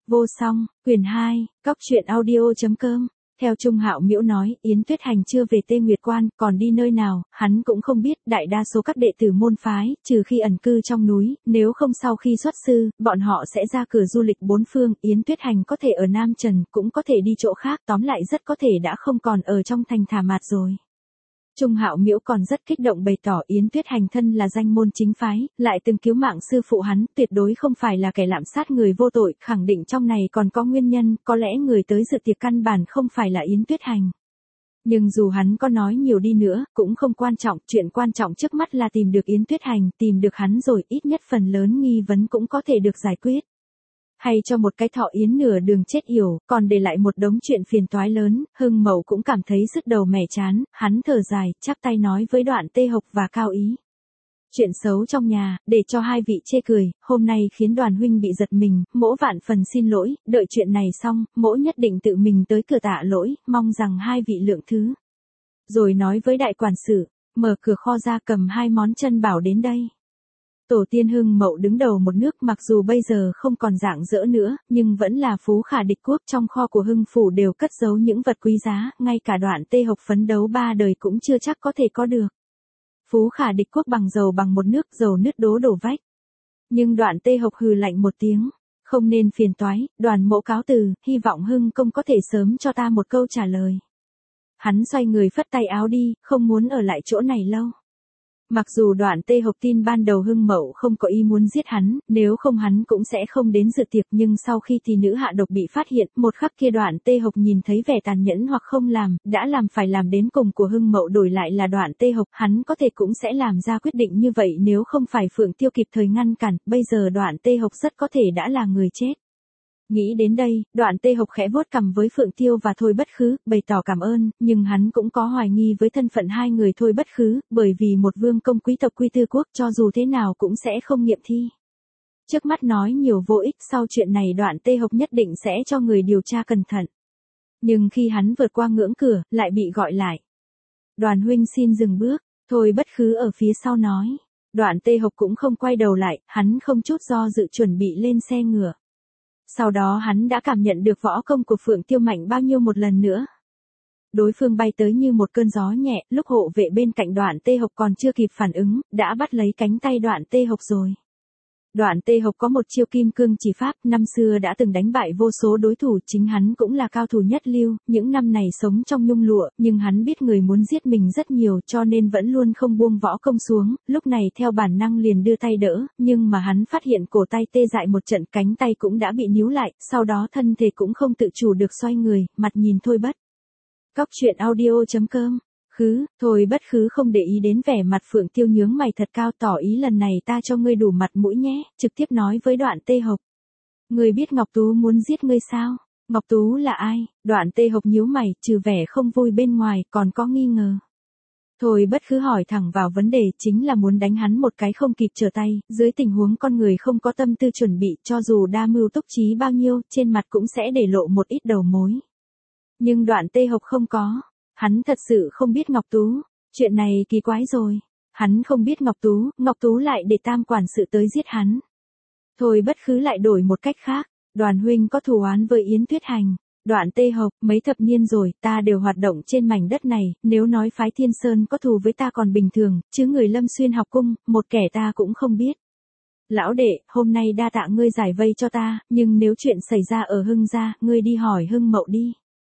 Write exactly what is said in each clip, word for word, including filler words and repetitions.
Vô song, quyển hai, cóc truyện audio chấm com. Theo Trung Hạo Miễu nói, Yến Tuyết Hành chưa về Tê Nguyệt Quan, còn đi nơi nào, hắn cũng không biết. Đại đa số các đệ tử môn phái, trừ khi ẩn cư trong núi, nếu không sau khi xuất sư, bọn họ sẽ ra cửa du lịch bốn phương. Yến Tuyết Hành có thể ở Nam Trần, cũng có thể đi chỗ khác, tóm lại rất có thể đã không còn ở trong thành Thả Mạt rồi. Trung Hạo Miễu còn rất kích động bày tỏ Yến Tuyết Hành thân là danh môn chính phái, lại từng cứu mạng sư phụ hắn, tuyệt đối không phải là kẻ lạm sát người vô tội, khẳng định trong này còn có nguyên nhân, có lẽ người tới dự tiệc căn bản không phải là Yến Tuyết Hành. Nhưng dù hắn có nói nhiều đi nữa, cũng không quan trọng, chuyện quan trọng trước mắt là tìm được Yến Tuyết Hành, tìm được hắn rồi, ít nhất phần lớn nghi vấn cũng có thể được giải quyết. Hay cho một cái thọ yến nửa đường chết yểu, còn để lại một đống chuyện phiền toái lớn, Hưng Mậu cũng cảm thấy sứt đầu mẻ chán, hắn thở dài, chắp tay nói với Đoạn Tê Hộc và Cao Ý. Chuyện xấu trong nhà, để cho hai vị chê cười, hôm nay khiến Đoàn huynh bị giật mình, mỗ vạn phần xin lỗi, đợi chuyện này xong, mỗ nhất định tự mình tới cửa tạ lỗi, mong rằng hai vị lượng thứ. Rồi nói với đại quản sự, mở cửa kho ra cầm hai món chân bảo đến đây. Tổ tiên Hưng Mậu đứng đầu một nước, mặc dù bây giờ không còn rạng rỡ nữa, nhưng vẫn là phú khả địch quốc, trong kho của Hưng phủ đều cất giấu những vật quý giá, ngay cả Đoạn Tê Hộc phấn đấu ba đời cũng chưa chắc có thể có được. Phú khả địch quốc bằng dầu bằng một nước, dầu nứt đố đổ vách. Nhưng Đoạn Tê Hộc hừ lạnh một tiếng, không nên phiền toái, Đoàn mỗ cáo từ, hy vọng Hưng công có thể sớm cho ta một câu trả lời. Hắn xoay người phất tay áo đi, không muốn ở lại chỗ này lâu. Mặc dù Đoạn Tê Hộc tin ban đầu Hưng Mậu không có ý muốn giết hắn, nếu không hắn cũng sẽ không đến dự tiệc, nhưng sau khi tỷ nữ hạ độc bị phát hiện, một khắc kia Đoạn Tê Hộc nhìn thấy vẻ tàn nhẫn hoặc không làm, đã làm phải làm đến cùng của Hưng Mậu đổi lại là Đoạn Tê Hộc, hắn có thể cũng sẽ làm ra quyết định như vậy nếu không phải Phượng Tiêu kịp thời ngăn cản, bây giờ Đoạn Tê Hộc rất có thể đã là người chết. Nghĩ đến đây, Đoạn Tê Hộc khẽ vuốt cằm với Phượng Tiêu và Thôi Bất Khứ, bày tỏ cảm ơn, nhưng hắn cũng có hoài nghi với thân phận hai người Thôi Bất Khứ, bởi vì một vương công quý tộc Quy Tư Quốc cho dù thế nào cũng sẽ không nghiệm thi. Trước mắt nói nhiều vô ích, sau chuyện này Đoạn Tê Hộc nhất định sẽ cho người điều tra cẩn thận. Nhưng khi hắn vượt qua ngưỡng cửa, lại bị gọi lại. Đoàn huynh xin dừng bước, Thôi Bất Khứ ở phía sau nói. Đoạn Tê Hộc cũng không quay đầu lại, hắn không chút do dự chuẩn bị lên xe ngựa. Sau đó hắn đã cảm nhận được võ công của Phượng Tiêu mạnh bao nhiêu một lần nữa. Đối phương bay tới như một cơn gió nhẹ, lúc hộ vệ bên cạnh Đoạn Tê Hộc còn chưa kịp phản ứng, đã bắt lấy cánh tay Đoạn Tê Hộc rồi. Đoạn Tê Hộc có một chiêu kim cương chỉ pháp, năm xưa đã từng đánh bại vô số đối thủ, chính hắn cũng là cao thủ nhất lưu, những năm này sống trong nhung lụa, nhưng hắn biết người muốn giết mình rất nhiều cho nên vẫn luôn không buông võ công xuống, lúc này theo bản năng liền đưa tay đỡ, nhưng mà hắn phát hiện cổ tay tê dại một trận, cánh tay cũng đã bị níu lại, sau đó thân thể cũng không tự chủ được xoay người, mặt nhìn Thôi Bất. Cóc truyện audio chấm com. Khứ, Thôi Bất Khứ không để ý đến vẻ mặt Phượng Tiêu nhướng mày thật cao, tỏ ý lần này ta cho ngươi đủ mặt mũi nhé, trực tiếp nói với Đoạn Tê Hộc. Ngươi biết Ngọc Tú muốn giết ngươi sao? Ngọc Tú là ai? Đoạn Tê Hộc nhíu mày, trừ vẻ không vui bên ngoài, còn có nghi ngờ. Thôi Bất Khứ hỏi thẳng vào vấn đề, chính là muốn đánh hắn một cái không kịp trở tay, dưới tình huống con người không có tâm tư chuẩn bị, cho dù đa mưu túc trí bao nhiêu, trên mặt cũng sẽ để lộ một ít đầu mối. Nhưng Đoạn Tê Hộc không có. Hắn thật sự không biết Ngọc Tú, chuyện này kỳ quái rồi. Hắn không biết Ngọc Tú, Ngọc Tú lại để tam quản sự tới giết hắn. Thôi Bất Khứ lại đổi một cách khác, Đoàn huynh có thù oán với Yến Tuyết Hành. Đoạn Tê Hộc, mấy thập niên rồi, ta đều hoạt động trên mảnh đất này, nếu nói phái Thiên Sơn có thù với ta còn bình thường, chứ người Lâm Xuyên học cung, một kẻ ta cũng không biết. Lão đệ, hôm nay đa tạ ngươi giải vây cho ta, nhưng nếu chuyện xảy ra ở Hưng gia, ngươi đi hỏi Hưng Mậu đi.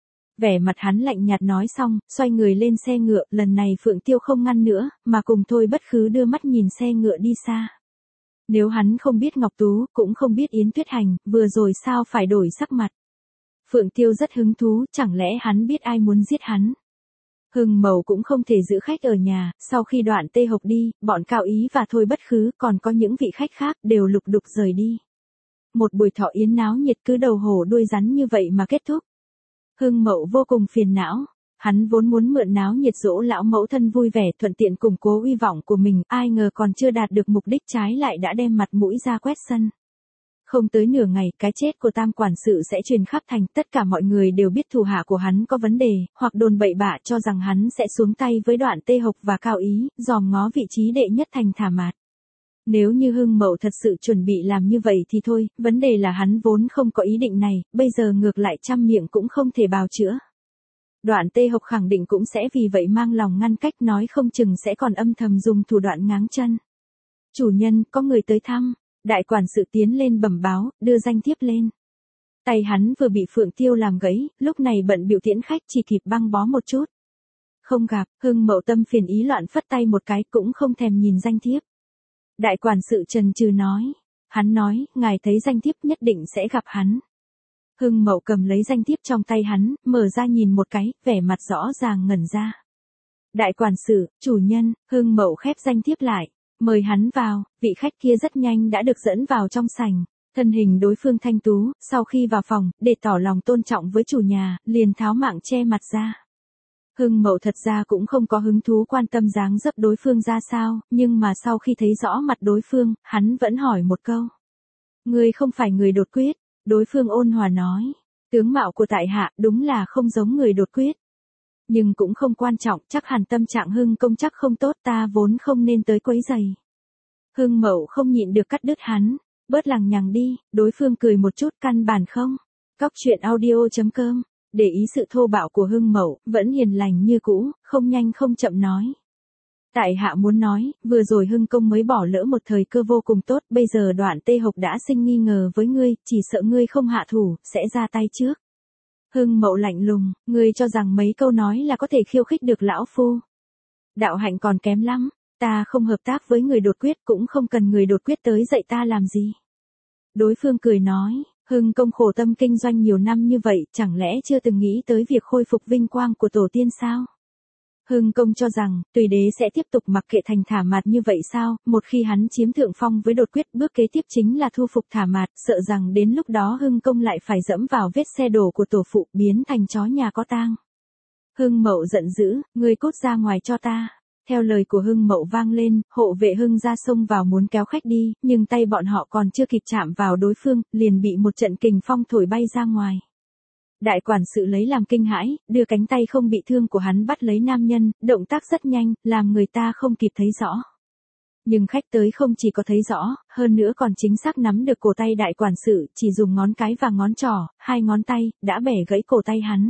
Vẻ mặt hắn lạnh nhạt nói xong, xoay người lên xe ngựa, lần này Phượng Tiêu không ngăn nữa, mà cùng Thôi Bất Khứ đưa mắt nhìn xe ngựa đi xa. Nếu hắn không biết Ngọc Tú, cũng không biết Yến Tuyết Hành, vừa rồi sao phải đổi sắc mặt. Phượng Tiêu rất hứng thú, chẳng lẽ hắn biết ai muốn giết hắn. Hưng Mậu cũng không thể giữ khách ở nhà, sau khi Đoạn Tê Hộc đi, bọn Cao Ý và Thôi Bất Khứ, còn có những vị khách khác, đều lục đục rời đi. Một buổi thọ yến náo nhiệt cứ đầu hổ đuôi rắn như vậy mà kết thúc. Hưng Mậu vô cùng phiền não, hắn vốn muốn mượn náo nhiệt dỗ lão mẫu thân vui vẻ thuận tiện củng cố uy vọng của mình, ai ngờ còn chưa đạt được mục đích trái lại đã đem mặt mũi ra quét sân. Không tới nửa ngày, cái chết của tam quản sự sẽ truyền khắp thành, tất cả mọi người đều biết thủ hạ của hắn có vấn đề, hoặc đồn bậy bạ cho rằng hắn sẽ xuống tay với Đoạn Tê Hộc và Cao Ý, dòm ngó vị trí đệ nhất thành Thả Mạt. Nếu như Hưng Mậu thật sự chuẩn bị làm như vậy thì thôi, vấn đề là hắn vốn không có ý định này, bây giờ ngược lại trăm miệng cũng không thể bào chữa. Đoạn Tê Học khẳng định cũng sẽ vì vậy mang lòng ngăn cách, nói không chừng sẽ còn âm thầm dùng thủ đoạn ngáng chân. Chủ nhân, có người tới thăm. Đại quản sự tiến lên bẩm báo, đưa danh thiếp lên. Tay hắn vừa bị Phượng Tiêu làm gãy, lúc này bận bịu tiễn khách chỉ kịp băng bó một chút. Không gặp, Hưng Mậu tâm phiền ý loạn phất tay một cái cũng không thèm nhìn danh thiếp. Đại quản sự trần trừ nói. Hắn nói, ngài thấy danh thiếp nhất định sẽ gặp hắn. Hưng Mậu cầm lấy danh thiếp trong tay hắn, mở ra nhìn một cái, vẻ mặt rõ ràng ngẩn ra. Đại quản sự, chủ nhân, Hưng Mậu khép danh thiếp lại, mời hắn vào, vị khách kia rất nhanh đã được dẫn vào trong sảnh. Thân hình đối phương thanh tú, sau khi vào phòng, để tỏ lòng tôn trọng với chủ nhà, liền tháo mạng che mặt ra. Hưng Mậu thật ra cũng không có hứng thú quan tâm dáng dấp đối phương ra sao, nhưng mà sau khi thấy rõ mặt đối phương, hắn vẫn hỏi một câu. Ngươi không phải người đột quyết, đối phương ôn hòa nói. Tướng mạo của tại hạ đúng là không giống người đột quyết. Nhưng cũng không quan trọng, chắc hẳn tâm trạng Hưng công chắc không tốt, ta vốn không nên tới quấy rầy. Hưng Mậu không nhịn được cắt đứt hắn. Bớt lằng nhằng đi, đối phương cười một chút, căn bản không. Cóc truyện audio chấm com, để ý sự thô bạo của Hưng Mậu, vẫn hiền lành như cũ, không nhanh không chậm nói. Tại hạ muốn nói, vừa rồi Hưng công mới bỏ lỡ một thời cơ vô cùng tốt, bây giờ Đoạn Tê Học đã sinh nghi ngờ với ngươi, chỉ sợ ngươi không hạ thủ, sẽ ra tay trước. Hưng Mậu lạnh lùng, ngươi cho rằng mấy câu nói là có thể khiêu khích được lão phu. Đạo hạnh còn kém lắm. Ta không hợp tác với người đột quyết, cũng không cần người đột quyết tới dạy ta làm gì. Đối phương cười nói, Hưng công khổ tâm kinh doanh nhiều năm như vậy, chẳng lẽ chưa từng nghĩ tới việc khôi phục vinh quang của tổ tiên sao? Hưng công cho rằng, Tùy Đế sẽ tiếp tục mặc kệ thành Thả Mạt như vậy sao? Một khi hắn chiếm thượng phong với đột quyết, bước kế tiếp chính là thu phục Thả Mạt, sợ rằng đến lúc đó Hưng công lại phải dẫm vào vết xe đổ của tổ phụ, biến thành chó nhà có tang. Hưng Mậu giận dữ, ngươi cút ra ngoài cho ta. Theo lời của Hưng Mậu vang lên, hộ vệ Hưng ra xông vào muốn kéo khách đi, nhưng tay bọn họ còn chưa kịp chạm vào đối phương, liền bị một trận kình phong thổi bay ra ngoài. Đại quản sự lấy làm kinh hãi, đưa cánh tay không bị thương của hắn bắt lấy nam nhân, động tác rất nhanh, làm người ta không kịp thấy rõ. Nhưng khách tới không chỉ có thấy rõ, hơn nữa còn chính xác nắm được cổ tay đại quản sự, chỉ dùng ngón cái và ngón trỏ, hai ngón tay, đã bẻ gãy cổ tay hắn.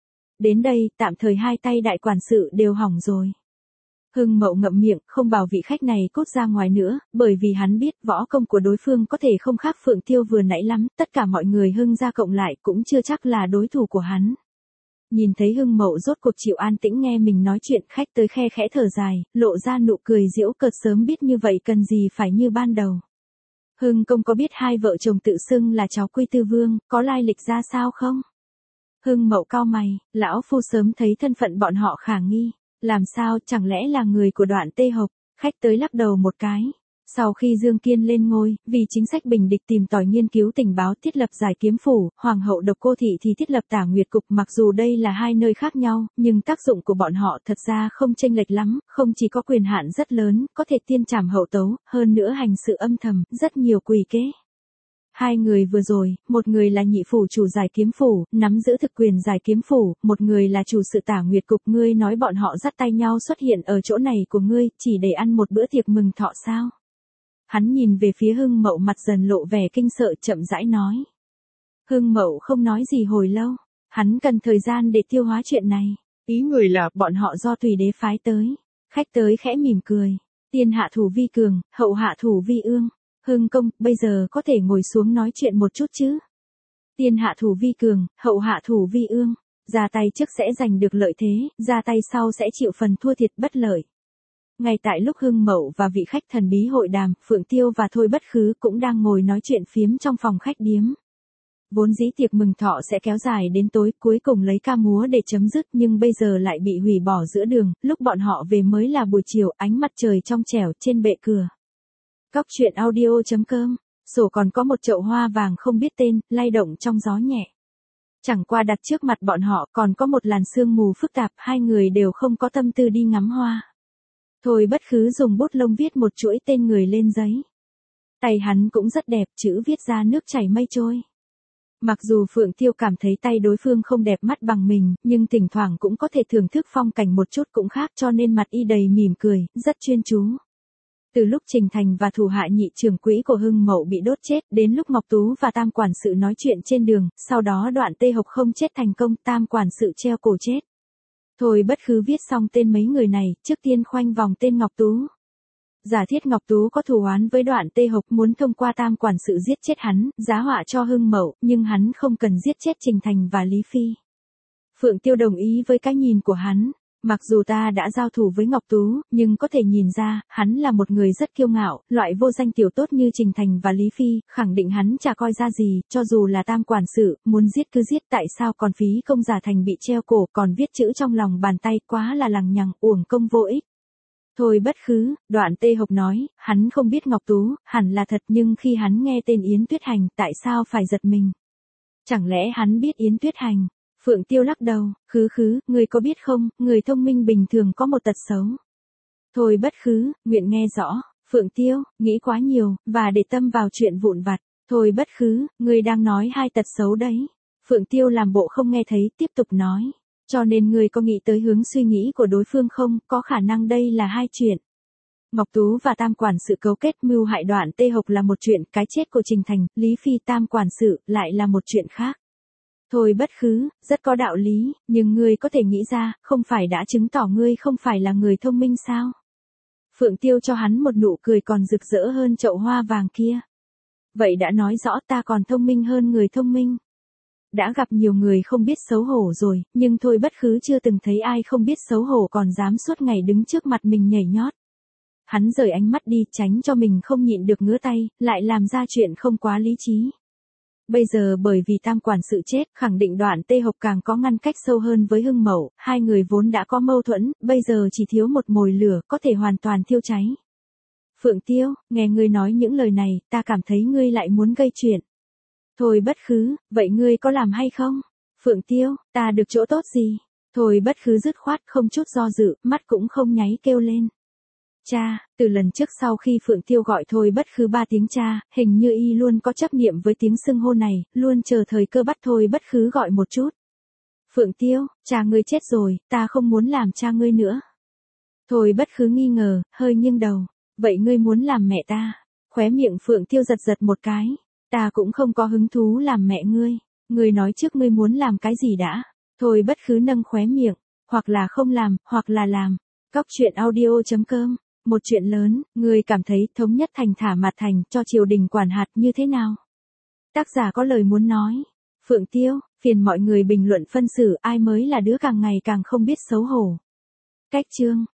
Đến đây, tạm thời hai tay đại quản sự đều hỏng rồi. Hưng Mậu ngậm miệng, không bảo vị khách này cút ra ngoài nữa, bởi vì hắn biết võ công của đối phương có thể không khác Phượng Tiêu vừa nãy lắm, tất cả mọi người Hưng gia cộng lại cũng chưa chắc là đối thủ của hắn. Nhìn thấy Hưng Mậu rốt cuộc chịu an tĩnh nghe mình nói chuyện, khách tới khe khẽ thở dài, lộ ra nụ cười giễu cợt, sớm biết như vậy cần gì phải như ban đầu. Hưng công có biết hai vợ chồng tự xưng là cháu Quy Tư Vương, có lai lịch ra sao không? Hưng Mậu cau mày, lão phu sớm thấy thân phận bọn họ khả nghi. Làm sao, chẳng lẽ là người của Đoạn Tê Học? Khách tới lắc đầu một cái. Sau khi Dương Kiên lên ngôi, vì chính sách bình địch tìm tòi nghiên cứu tình báo thiết lập Giải Kiếm Phủ, Hoàng hậu Độc Cô Thị thì thiết lập Tả Nguyệt Cục, mặc dù đây là hai nơi khác nhau, nhưng tác dụng của bọn họ thật ra không chênh lệch lắm, không chỉ có quyền hạn rất lớn, có thể tiên trảm hậu tấu, hơn nữa hành sự âm thầm, rất nhiều quỷ kế. Hai người vừa rồi, một người là nhị phủ chủ Giải Kiếm Phủ, nắm giữ thực quyền Giải Kiếm Phủ, một người là chủ sự Tả Nguyệt Cục. Ngươi nói bọn họ dắt tay nhau xuất hiện ở chỗ này của ngươi, chỉ để ăn một bữa tiệc mừng thọ sao? Hắn nhìn về phía Hưng Mậu, mặt dần lộ vẻ kinh sợ, chậm rãi nói. Hưng Mậu không nói gì hồi lâu, hắn cần thời gian để tiêu hóa chuyện này. Ý người là, bọn họ do Tùy Đế phái tới. Khách tới khẽ mỉm cười. Tiên hạ thủ vi cường, hậu hạ thủ vi ương. Hưng công, bây giờ có thể ngồi xuống nói chuyện một chút chứ? Tiên hạ thủ vi cường, hậu hạ thủ vi ương. Ra tay trước sẽ giành được lợi thế, ra tay sau sẽ chịu phần thua thiệt bất lợi. Ngay tại lúc Hưng Mậu và vị khách thần bí hội đàm, Phượng Tiêu và Thôi Bất Khứ cũng đang ngồi nói chuyện phiếm trong phòng khách điếm. Vốn dĩ tiệc mừng thọ sẽ kéo dài đến tối, cuối cùng lấy ca múa để chấm dứt, nhưng bây giờ lại bị hủy bỏ giữa đường, lúc bọn họ về mới là buổi chiều, ánh mặt trời trong trẻo trên bệ cửa. Cóc truyện audio chấm com, sổ còn có một chậu hoa vàng không biết tên, lay động trong gió nhẹ. Chẳng qua đặt trước mặt bọn họ còn có một làn sương mù phức tạp, hai người đều không có tâm tư đi ngắm hoa. Thôi Bất Khứ dùng bút lông viết một chuỗi tên người lên giấy. Tay hắn cũng rất đẹp, chữ viết ra nước chảy mây trôi. Mặc dù Phượng Tiêu cảm thấy tay đối phương không đẹp mắt bằng mình, nhưng thỉnh thoảng cũng có thể thưởng thức phong cảnh một chút cũng khác, cho nên mặt y đầy mỉm cười, rất chuyên chú. Từ lúc Trình Thành và thủ hạ nhị trưởng quỹ của Hưng Mậu bị đốt chết, đến lúc Ngọc Tú và Tam quản sự nói chuyện trên đường, sau đó Đoạn Tê Hộc không chết thành công, Tam quản sự treo cổ chết. Thôi Bất Khứ viết xong tên mấy người này, trước tiên khoanh vòng tên Ngọc Tú. Giả thiết Ngọc Tú có thù oán với Đoạn Tê Hộc, muốn thông qua Tam quản sự giết chết hắn, giá họa cho Hưng Mậu, nhưng hắn không cần giết chết Trình Thành và Lý Phi. Phượng Tiêu đồng ý với cái nhìn của hắn. Mặc dù ta đã giao thủ với Ngọc Tú, nhưng có thể nhìn ra, hắn là một người rất kiêu ngạo, loại vô danh tiểu tốt như Trình Thành và Lý Phi, khẳng định hắn chả coi ra gì, cho dù là Tam quản sự, muốn giết cứ giết, tại sao còn phí công giả thành bị treo cổ, còn viết chữ trong lòng bàn tay, quá là lằng nhằng, uổng công vô ích. Thôi Bất Khứ, Đoạn Tê Hộc nói, hắn không biết Ngọc Tú, hẳn là thật, nhưng khi hắn nghe tên Yến Tuyết Hành, tại sao phải giật mình? Chẳng lẽ hắn biết Yến Tuyết Hành? Phượng Tiêu lắc đầu, Khứ Khứ, người có biết không, người thông minh bình thường có một tật xấu. Thôi Bất Khứ, nguyện nghe rõ. Phượng Tiêu, nghĩ quá nhiều, và để tâm vào chuyện vụn vặt. Thôi Bất Khứ, người đang nói hai tật xấu đấy. Phượng Tiêu làm bộ không nghe thấy, tiếp tục nói. Cho nên người có nghĩ tới hướng suy nghĩ của đối phương không, có khả năng đây là hai chuyện. Ngọc Tú và Tam quản sự cấu kết mưu hại Đoạn Tê Hộc là một chuyện, cái chết của Trình Thành, Lý Phi, Tam quản sự lại là một chuyện khác. Thôi Bất Khứ, rất có đạo lý, nhưng ngươi có thể nghĩ ra, không phải đã chứng tỏ ngươi không phải là người thông minh sao? Phượng Tiêu cho hắn một nụ cười còn rực rỡ hơn chậu hoa vàng kia. Vậy đã nói rõ ta còn thông minh hơn người thông minh. Đã gặp nhiều người không biết xấu hổ rồi, nhưng Thôi Bất Khứ chưa từng thấy ai không biết xấu hổ còn dám suốt ngày đứng trước mặt mình nhảy nhót. Hắn rời ánh mắt đi, tránh cho mình không nhịn được ngứa tay, lại làm ra chuyện không quá lý trí. Bây giờ bởi vì Tam quản sự chết, khẳng định Đoạn Tê Hộc càng có ngăn cách sâu hơn với Hưng Mậu, hai người vốn đã có mâu thuẫn, bây giờ chỉ thiếu một mồi lửa, có thể hoàn toàn thiêu cháy. Phượng Tiêu, nghe ngươi nói những lời này, ta cảm thấy ngươi lại muốn gây chuyện. Thôi Bất Khứ, vậy ngươi có làm hay không? Phượng Tiêu, ta được chỗ tốt gì? Thôi Bất Khứ dứt khoát, không chút do dự, mắt cũng không nháy kêu lên. Cha, từ lần trước sau khi Phượng Tiêu gọi Thôi Bất Khứ ba tiếng cha, hình như y luôn có chấp niệm với tiếng xưng hô này, luôn chờ thời cơ bắt Thôi Bất Khứ gọi một chút. Phượng Tiêu, cha ngươi chết rồi, ta không muốn làm cha ngươi nữa. Thôi Bất Khứ nghi ngờ, hơi nghiêng đầu, vậy ngươi muốn làm mẹ ta? Khóe miệng Phượng Tiêu giật giật một cái, ta cũng không có hứng thú làm mẹ ngươi, ngươi nói trước ngươi muốn làm cái gì đã? Thôi Bất Khứ nâng khóe miệng, hoặc là không làm, hoặc là làm. Cóc truyện audio chấm com. Một chuyện lớn, người cảm thấy thống nhất thành thả mặt thành cho triều đình quản hạt như thế nào? Tác giả có lời muốn nói. Phượng Tiêu, phiền mọi người bình luận phân xử ai mới là đứa càng ngày càng không biết xấu hổ. Cách chương.